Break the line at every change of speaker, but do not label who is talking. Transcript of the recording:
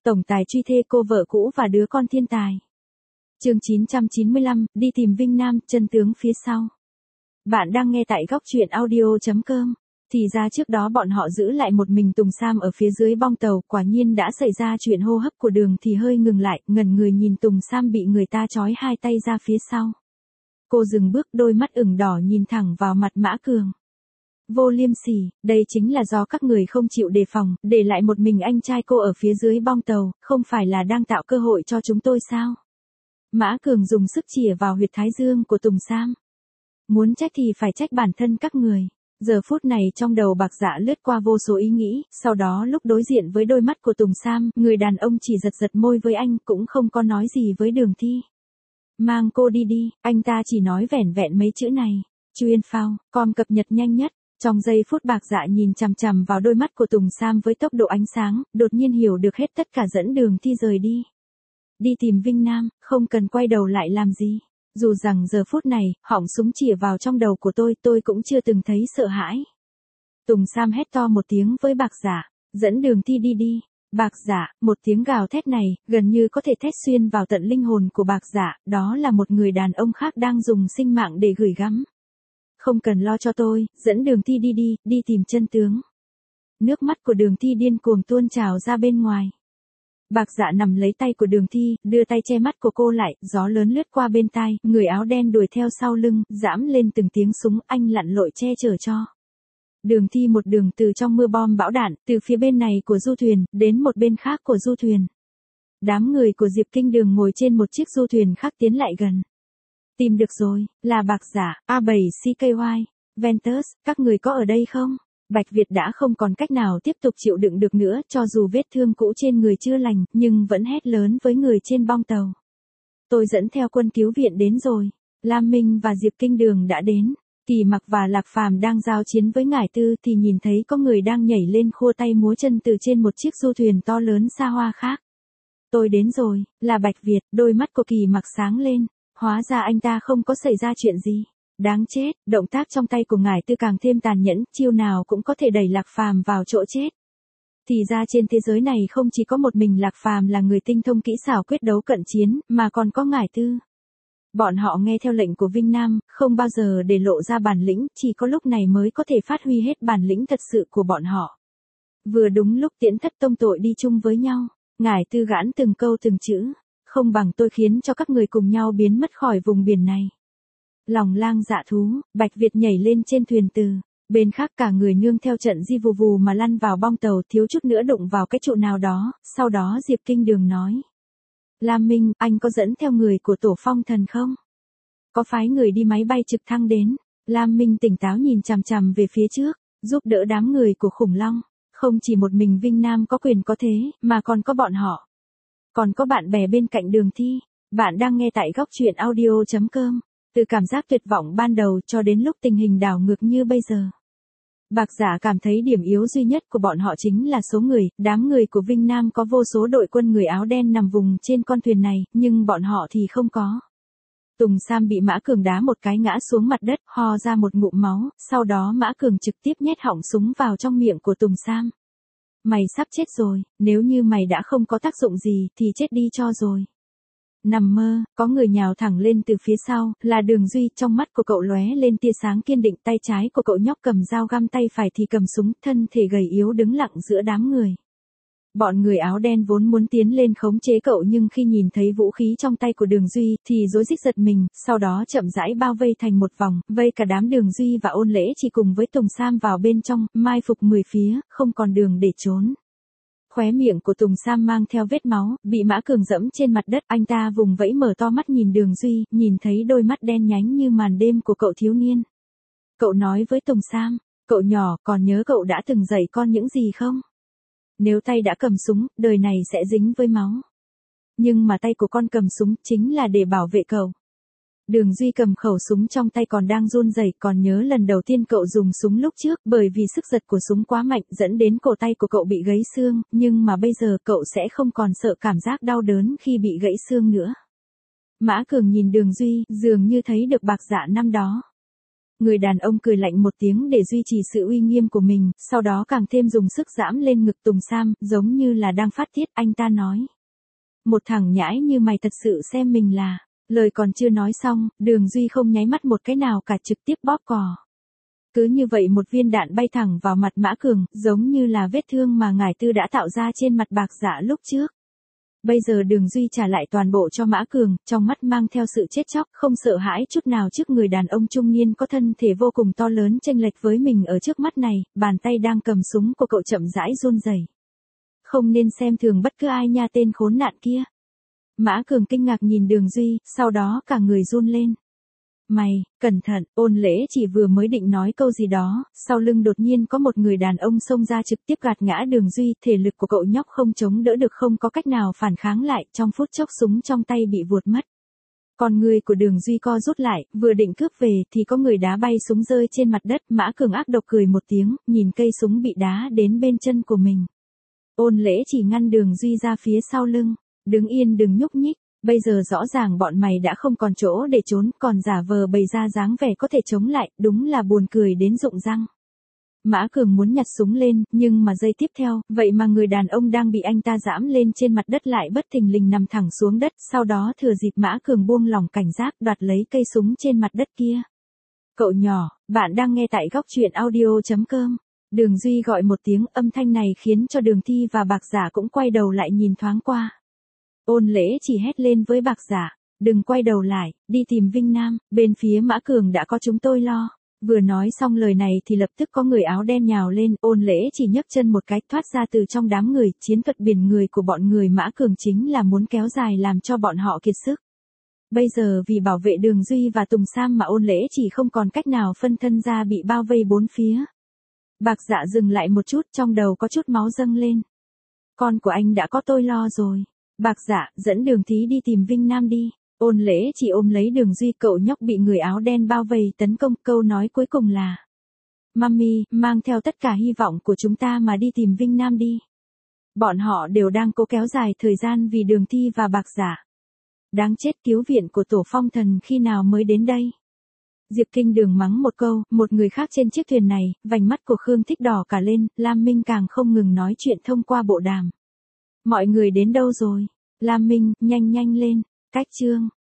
tổng tài truy thê cô vợ cũ và đứa con thiên tài. Chương 995, đi tìm Vinh Nam, chân tướng phía sau. Bạn đang nghe tại góc truyện audio.com. Thì ra trước đó bọn họ giữ lại một mình Tùng Sam ở phía dưới bong tàu, quả nhiên đã xảy ra chuyện hô hấp của Đường thì hơi ngừng lại, ngẩn người nhìn Tùng Sam bị người ta trói hai tay ra phía sau. Cô dừng bước, đôi mắt ửng đỏ nhìn thẳng vào mặt Mã Cường. Vô liêm sỉ, đây chính là do các người không chịu đề phòng, để lại một mình anh trai cô ở phía dưới bong tàu, không phải là đang tạo cơ hội cho chúng tôi sao? Mã Cường dùng sức chĩa vào huyệt thái dương của Tùng Sam. Muốn trách thì phải trách bản thân các người. Giờ phút này trong đầu Bạc Dạ lướt qua vô số ý nghĩ, sau đó lúc đối diện với đôi mắt của Tùng Sam, người đàn ông chỉ giật giật môi với anh, cũng không có nói gì với Đường Thi. Mang cô đi đi, anh ta chỉ nói vẻn vẹn mấy chữ này. Chuyên phao, com cập nhật nhanh nhất. Trong giây phút Bạc Dạ nhìn chằm chằm vào đôi mắt của Tùng Sam với tốc độ ánh sáng, đột nhiên hiểu được hết tất cả, dẫn Đường Thi rời đi. Đi tìm Vinh Nam, không cần quay đầu lại làm gì. Dù rằng giờ phút này, họng súng chĩa vào trong đầu của tôi cũng chưa từng thấy sợ hãi. Tùng Sam hét to một tiếng với Bạc Dạ, dẫn Đường Thi đi đi. Bạc Dạ, một tiếng gào thét này, gần như có thể thét xuyên vào tận linh hồn của Bạc Dạ, đó là một người đàn ông khác đang dùng sinh mạng để gửi gắm. Không cần lo cho tôi, dẫn Đường Thi đi đi, đi tìm chân tướng. Nước mắt của Đường Thi điên cuồng tuôn trào ra bên ngoài. Bạc Dạ nằm lấy tay của Đường Thi, đưa tay che mắt của cô lại, gió lớn lướt qua bên tai, người áo đen đuổi theo sau lưng, giãm lên từng tiếng súng, anh lặn lội che chở cho. Đường Thi một đường từ trong mưa bom bão đạn, từ phía bên này của du thuyền, đến một bên khác của du thuyền. Đám người của Diệp Kinh Đường ngồi trên một chiếc du thuyền khác tiến lại gần. Tìm được rồi, là Bạc Dạ, A7CKY, Ventus, các người có ở đây không? Bạch Việt đã không còn cách nào tiếp tục chịu đựng được nữa, cho dù vết thương cũ trên người chưa lành, nhưng vẫn hét lớn với người trên bong tàu. Tôi dẫn theo quân cứu viện đến rồi. Lam Minh và Diệp Kinh Đường đã đến. Kỳ Mặc và Lạc Phàm đang giao chiến với Ngải Tư thì nhìn thấy có người đang nhảy lên khua tay múa chân từ trên một chiếc du thuyền to lớn xa hoa khác. Tôi đến rồi, là Bạch Việt, đôi mắt của Kỳ Mặc sáng lên. Hóa ra anh ta không có xảy ra chuyện gì. Đáng chết, động tác trong tay của Ngải Tư càng thêm tàn nhẫn, chiêu nào cũng có thể đẩy Lạc Phàm vào chỗ chết. Thì ra trên thế giới này không chỉ có một mình Lạc Phàm là người tinh thông kỹ xảo quyết đấu cận chiến, mà còn có Ngải Tư. Bọn họ nghe theo lệnh của Vinh Nam, không bao giờ để lộ ra bản lĩnh, chỉ có lúc này mới có thể phát huy hết bản lĩnh thật sự của bọn họ. Vừa đúng lúc Tiễn Thất tông tội đi chung với nhau, Ngải Tư gãn từng câu từng chữ, không bằng tôi khiến cho các người cùng nhau biến mất khỏi vùng biển này. Lòng lang dạ thú, Bạch Việt nhảy lên trên thuyền từ. Bên khác cả người nương theo trận di vù vù mà lăn vào bong tàu, thiếu chút nữa đụng vào cái trụ nào đó, sau đó Diệp Kinh Đường nói. Lam Minh, anh có dẫn theo người của Tổ Phong Thần không? Có phái người đi máy bay trực thăng đến. Lam Minh tỉnh táo nhìn chằm chằm về phía trước, giúp đỡ đám người của khủng long. Không chỉ một mình Vinh Nam có quyền có thế, mà còn có bọn họ. Còn có bạn bè bên cạnh Đường Thi. Bạn đang nghe tại góc truyện audio.com. Từ cảm giác tuyệt vọng ban đầu cho đến lúc tình hình đảo ngược như bây giờ. Bạc Dạ cảm thấy điểm yếu duy nhất của bọn họ chính là số người, đám người của Vinh Nam có vô số đội quân người áo đen nằm vùng trên con thuyền này, nhưng bọn họ thì không có. Tùng Sam bị Mã Cường đá một cái ngã xuống mặt đất, ho ra một ngụm máu, sau đó Mã Cường trực tiếp nhét họng súng vào trong miệng của Tùng Sam. Mày sắp chết rồi, nếu như mày đã không có tác dụng gì thì chết đi cho rồi. Nằm mơ, có người nhào thẳng lên từ phía sau, là Đường Duy, trong mắt của cậu lóe lên tia sáng kiên định, tay trái của cậu nhóc cầm dao găm, tay phải thì cầm súng, thân thể gầy yếu đứng lặng giữa đám người. Bọn người áo đen vốn muốn tiến lên khống chế cậu nhưng khi nhìn thấy vũ khí trong tay của Đường Duy thì rối rít giật mình, sau đó chậm rãi bao vây thành một vòng, vây cả đám Đường Duy và Ôn Lễ chỉ cùng với Tùng Sam vào bên trong, mai phục 10 phía, không còn đường để trốn. Khóe miệng của Tùng Sam mang theo vết máu, bị Mã Cường dẫm trên mặt đất, anh ta vùng vẫy mở to mắt nhìn Đường Duy, nhìn thấy đôi mắt đen nhánh như màn đêm của cậu thiếu niên. Cậu nói với Tùng Sam, cậu nhỏ, còn nhớ cậu đã từng dạy con những gì không? Nếu tay đã cầm súng, đời này sẽ dính với máu. Nhưng mà tay của con cầm súng chính là để bảo vệ cậu. Đường Duy cầm khẩu súng trong tay còn đang run rẩy, còn nhớ lần đầu tiên cậu dùng súng lúc trước, bởi vì sức giật của súng quá mạnh dẫn đến cổ tay của cậu bị gãy xương, nhưng mà bây giờ cậu sẽ không còn sợ cảm giác đau đớn khi bị gãy xương nữa. Mã Cường nhìn Đường Duy, dường như thấy được Bạc Dạ năm đó. Người đàn ông cười lạnh một tiếng để duy trì sự uy nghiêm của mình, sau đó càng thêm dùng sức giãm lên ngực Tùng Sam, giống như là đang phát tiết, anh ta nói. Một thằng nhãi như mày thật sự xem mình là, lời còn chưa nói xong, Đường Duy không nháy mắt một cái nào cả trực tiếp bóp cò. Cứ như vậy một viên đạn bay thẳng vào mặt Mã Cường, giống như là vết thương mà ngải tư đã tạo ra trên mặt Bạc Dạ lúc trước. Bây giờ Đường Duy trả lại toàn bộ cho Mã Cường, trong mắt mang theo sự chết chóc, không sợ hãi chút nào trước người đàn ông trung niên có thân thể vô cùng to lớn chênh lệch với mình ở trước mắt này, bàn tay đang cầm súng của cậu chậm rãi run rẩy. Không nên xem thường bất cứ ai nha, tên khốn nạn kia. Mã Cường kinh ngạc nhìn Đường Duy, sau đó cả người run lên. Mày, cẩn thận, Ôn Lễ chỉ vừa mới định nói câu gì đó, sau lưng đột nhiên có một người đàn ông xông ra trực tiếp gạt ngã Đường Duy, thể lực của cậu nhóc không chống đỡ được, không có cách nào phản kháng lại, trong phút chốc súng trong tay bị vuột mất. Con người của Đường Duy co rút lại, vừa định cướp về thì có người đá bay súng rơi trên mặt đất, Mã Cường ác độc cười một tiếng, nhìn cây súng bị đá đến bên chân của mình. Ôn Lễ chỉ ngăn Đường Duy ra phía sau lưng, đứng yên đừng nhúc nhích. Bây giờ rõ ràng bọn mày đã không còn chỗ để trốn, còn giả vờ bày ra dáng vẻ có thể chống lại, đúng là buồn cười đến rụng răng. Mã Cường muốn nhặt súng lên, nhưng mà giây tiếp theo, vậy mà người đàn ông đang bị anh ta giẫm lên trên mặt đất lại bất thình lình nằm thẳng xuống đất, sau đó thừa dịp Mã Cường buông lỏng cảnh giác đoạt lấy cây súng trên mặt đất kia. Cậu nhỏ, bạn đang nghe tại góc truyện audio.com. Đường Duy gọi một tiếng, âm thanh này khiến cho Đường Thi và Bạc Giả cũng quay đầu lại nhìn thoáng qua. Ôn Lễ chỉ hét lên với Bạc Giả, đừng quay đầu lại, đi tìm Vinh Nam, bên phía Mã Cường đã có chúng tôi lo. Vừa nói xong lời này thì lập tức có người áo đen nhào lên, Ôn Lễ chỉ nhấc chân một cái thoát ra từ trong đám người, chiến thuật biển người của bọn người Mã Cường chính là muốn kéo dài làm cho bọn họ kiệt sức. Bây giờ vì bảo vệ Đường Duy và Tùng Sam mà Ôn Lễ chỉ không còn cách nào phân thân ra bị bao vây bốn phía. Bạc Dạ dừng lại một chút, trong đầu có chút máu dâng lên. Con của anh đã có tôi lo rồi. Bạc Dạ, dẫn Đường Thí đi tìm Vinh Nam đi. Ôn Lễ chỉ ôm lấy Đường Duy, cậu nhóc bị người áo đen bao vây tấn công, câu nói cuối cùng là: Mami, mang theo tất cả hy vọng của chúng ta mà đi tìm Vinh Nam đi. Bọn họ đều đang cố kéo dài thời gian vì Đường Thi và Bạc Dạ. Đáng chết, cứu viện của Tổ Phong Thần khi nào mới đến đây? Diệp Kinh Đường mắng một câu, một người khác trên chiếc thuyền này, vành mắt của Khương Thích đỏ cả lên, Lam Minh càng không ngừng nói chuyện thông qua bộ đàm. Mọi người đến đâu rồi? Lam Minh, nhanh nhanh lên, cách chương.